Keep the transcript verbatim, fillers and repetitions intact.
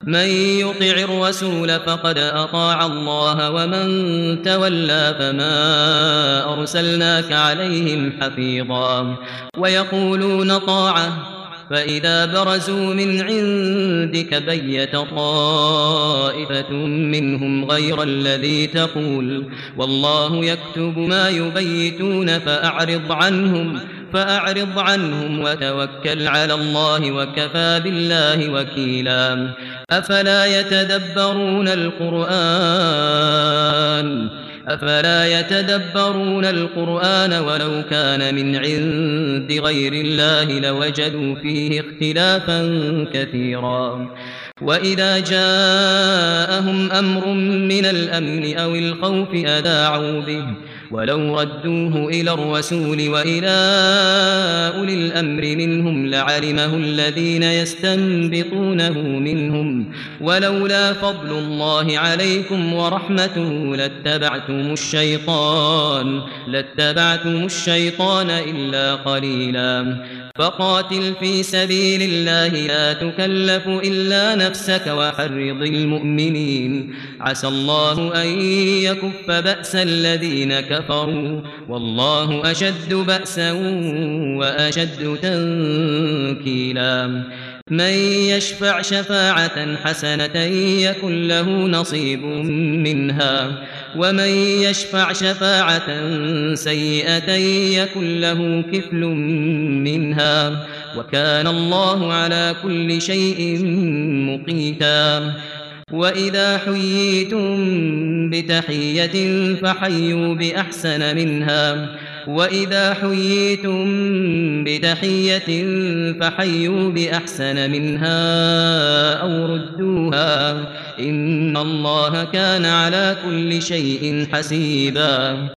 من يطع الرسول فقد أطاع الله ومن تولى فما أرسلناك عليهم حفيظا ويقولون طاعة فإذا برزوا من عندك بيت طائفة منهم غير الذي تقول والله يكتب ما يبيتون فأعرض عنهم فأعرض عنهم وتوكل على الله وكفى بالله وكيلا أفلا يتدبرون القرآن أفلا يتدبرون القرآن ولو كان من عند غير الله لوجدوا فيه اختلافا كثيرا وإذا جاءهم أمر من الأمن أو الخوف أذاعوا به ولو ردوه إلى الرسول وإلى أولي الأمر منهم لعلمه الذين يستنبطونه منهم ولولا فضل الله عليكم ورحمته لاتبعتم الشيطان لاتبعتم الشيطان إلا قليلا فقاتل في سبيل الله لا تكلف إلا نفسك وحرض المؤمنين عسى الله أن يكف بأس الذين كفروا والله أشد بأسا وأشد تنكيلا من يشفع شفاعة حسنة يكن له نصيب منها ومن يشفع شفاعة سيئة يكن له كفل منها وكان الله على كل شيء مقيتا وإذا حييتم بتحية فحيوا بأحسن منها وإذا حييتم بتحية فحيوا بأحسن منها أو ردوها إن الله كان على كل شيء حسيبا